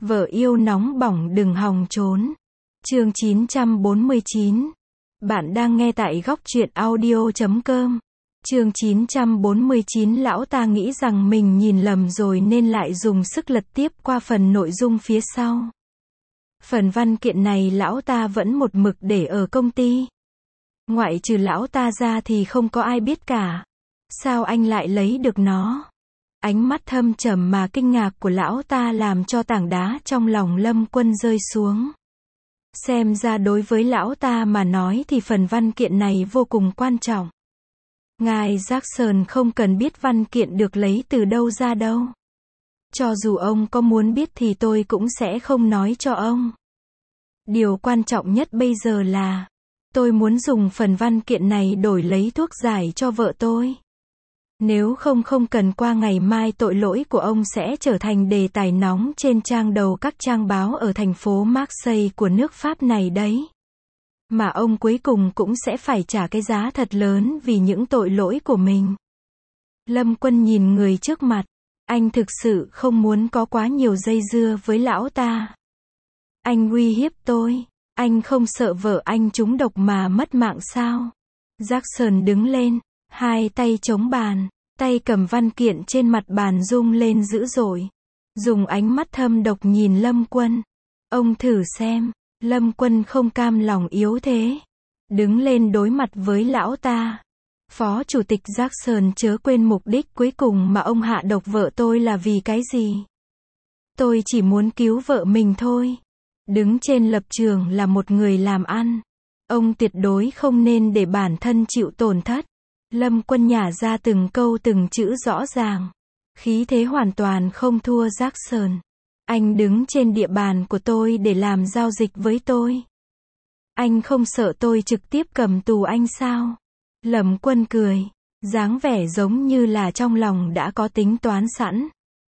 Vợ yêu nóng bỏng đừng hòng trốn. Chương 949. Bạn đang nghe tại góc truyện audio.com. Chương 949. Lão ta nghĩ rằng mình nhìn lầm rồi nên lại dùng sức lật tiếp qua phần nội dung phía sau. Phần văn kiện này lão ta vẫn một mực để ở công ty. Ngoại trừ lão ta ra thì không có ai biết cả. Sao anh lại lấy được nó? Ánh mắt thâm trầm mà kinh ngạc của lão ta làm cho tảng đá trong lòng Lâm Quân rơi xuống. Xem ra đối với lão ta mà nói thì phần văn kiện này vô cùng quan trọng. Ngài Jackson không cần biết văn kiện được lấy từ đâu ra đâu. Cho dù ông có muốn biết thì tôi cũng sẽ không nói cho ông. Điều quan trọng nhất bây giờ là tôi muốn dùng phần văn kiện này đổi lấy thuốc giải cho vợ tôi. Nếu không cần qua ngày mai tội lỗi của ông sẽ trở thành đề tài nóng trên trang đầu các trang báo ở thành phố Marseille của nước Pháp này đấy. Mà ông cuối cùng cũng sẽ phải trả cái giá thật lớn vì những tội lỗi của mình. Lâm Quân nhìn người trước mặt. Anh thực sự không muốn có quá nhiều dây dưa với lão ta. Anh uy hiếp tôi. Anh không sợ vợ anh trúng độc mà mất mạng sao? Jackson đứng lên, hai tay chống bàn, tay cầm văn kiện trên mặt bàn rung lên dữ dội. Dùng ánh mắt thâm độc nhìn Lâm Quân. Ông thử xem. Lâm Quân không cam lòng yếu thế. Đứng lên đối mặt với lão ta. Phó Chủ tịch Jackson chớ quên mục đích cuối cùng mà ông hạ độc vợ tôi là vì cái gì? Tôi chỉ muốn cứu vợ mình thôi. Đứng trên lập trường là một người làm ăn. Ông tuyệt đối không nên để bản thân chịu tổn thất. Lâm Quân nhả ra từng câu từng chữ rõ ràng. Khí thế hoàn toàn không thua Jackson. Anh đứng trên địa bàn của tôi để làm giao dịch với tôi. Anh không sợ tôi trực tiếp cầm tù anh sao? Lâm Quân cười. Dáng vẻ giống như là trong lòng đã có tính toán sẵn.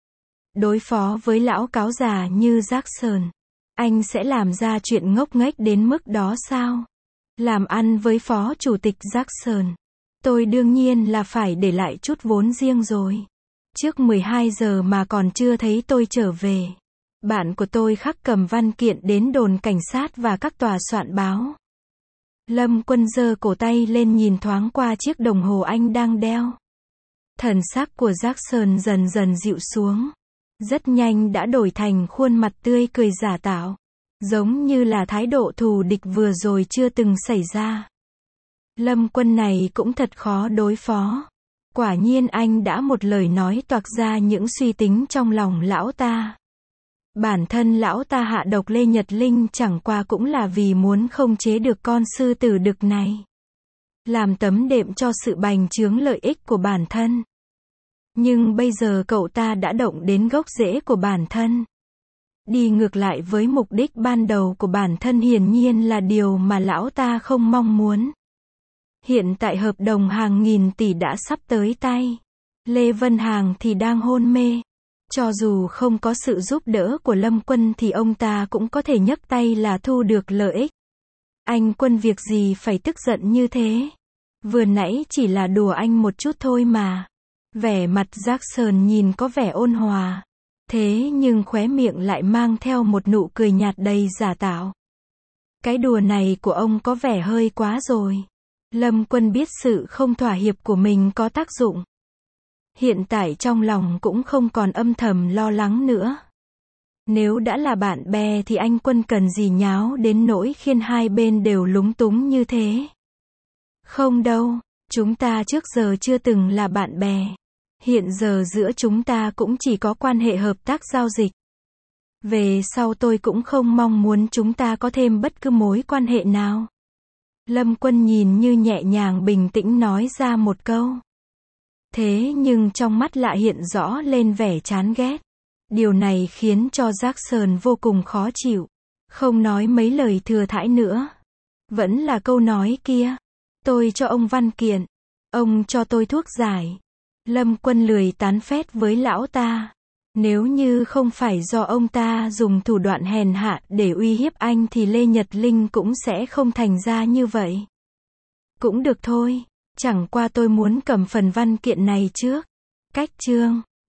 Đối phó với lão cáo già như Jackson. Anh sẽ làm ra chuyện ngốc nghếch đến mức đó sao? Làm ăn với Phó Chủ tịch Jackson. Tôi đương nhiên là phải để lại chút vốn riêng rồi. Trước 12 giờ mà còn chưa thấy tôi trở về. Bạn của tôi khắc cầm văn kiện đến đồn cảnh sát và các tòa soạn báo. Lâm Quân giơ cổ tay lên nhìn thoáng qua chiếc đồng hồ anh đang đeo. Thần sắc của Jackson dần dần dịu xuống. Rất nhanh đã đổi thành khuôn mặt tươi cười giả tạo. Giống như là thái độ thù địch vừa rồi chưa từng xảy ra. Lâm Quân này cũng thật khó đối phó. Quả nhiên anh đã một lời nói toạc ra những suy tính trong lòng lão ta. Bản thân lão ta hạ độc Lê Nhật Linh chẳng qua cũng là vì muốn khống chế được con sư tử đực này. Làm tấm đệm cho sự bành trướng lợi ích của bản thân. Nhưng bây giờ cậu ta đã động đến gốc rễ của bản thân. Đi ngược lại với mục đích ban đầu của bản thân hiển nhiên là điều mà lão ta không mong muốn. Hiện tại hợp đồng hàng nghìn tỷ đã sắp tới tay. Lê Vân Hàng thì đang hôn mê. Cho dù không có sự giúp đỡ của Lâm Quân thì ông ta cũng có thể nhấc tay là thu được lợi ích. Anh Quân việc gì phải tức giận như thế? Vừa nãy chỉ là đùa anh một chút thôi mà. Vẻ mặt Jackson nhìn có vẻ ôn hòa. Thế nhưng khóe miệng lại mang theo một nụ cười nhạt đầy giả tạo. Cái đùa này của ông có vẻ hơi quá rồi. Lâm Quân biết sự không thỏa hiệp của mình có tác dụng. Hiện tại trong lòng cũng không còn âm thầm lo lắng nữa. Nếu đã là bạn bè thì anh Quân cần gì nháo đến nỗi khiến hai bên đều lúng túng như thế. Không đâu, chúng ta trước giờ chưa từng là bạn bè. Hiện giờ giữa chúng ta cũng chỉ có quan hệ hợp tác giao dịch. Về sau tôi cũng không mong muốn chúng ta có thêm bất cứ mối quan hệ nào. Lâm Quân nhìn như nhẹ nhàng bình tĩnh nói ra một câu. Thế nhưng trong mắt lại hiện rõ lên vẻ chán ghét. Điều này khiến cho Jackson vô cùng khó chịu. Không nói mấy lời thừa thãi nữa. Vẫn là câu nói kia. Tôi cho ông văn kiện. Ông cho tôi thuốc giải. Lâm Quân lười tán phét với lão ta. Nếu như không phải do ông ta dùng thủ đoạn hèn hạ để uy hiếp anh thì Lê Nhật Linh cũng sẽ không thành ra như vậy. Cũng được thôi. Chẳng qua tôi muốn cầm phần văn kiện này trước. Cách chương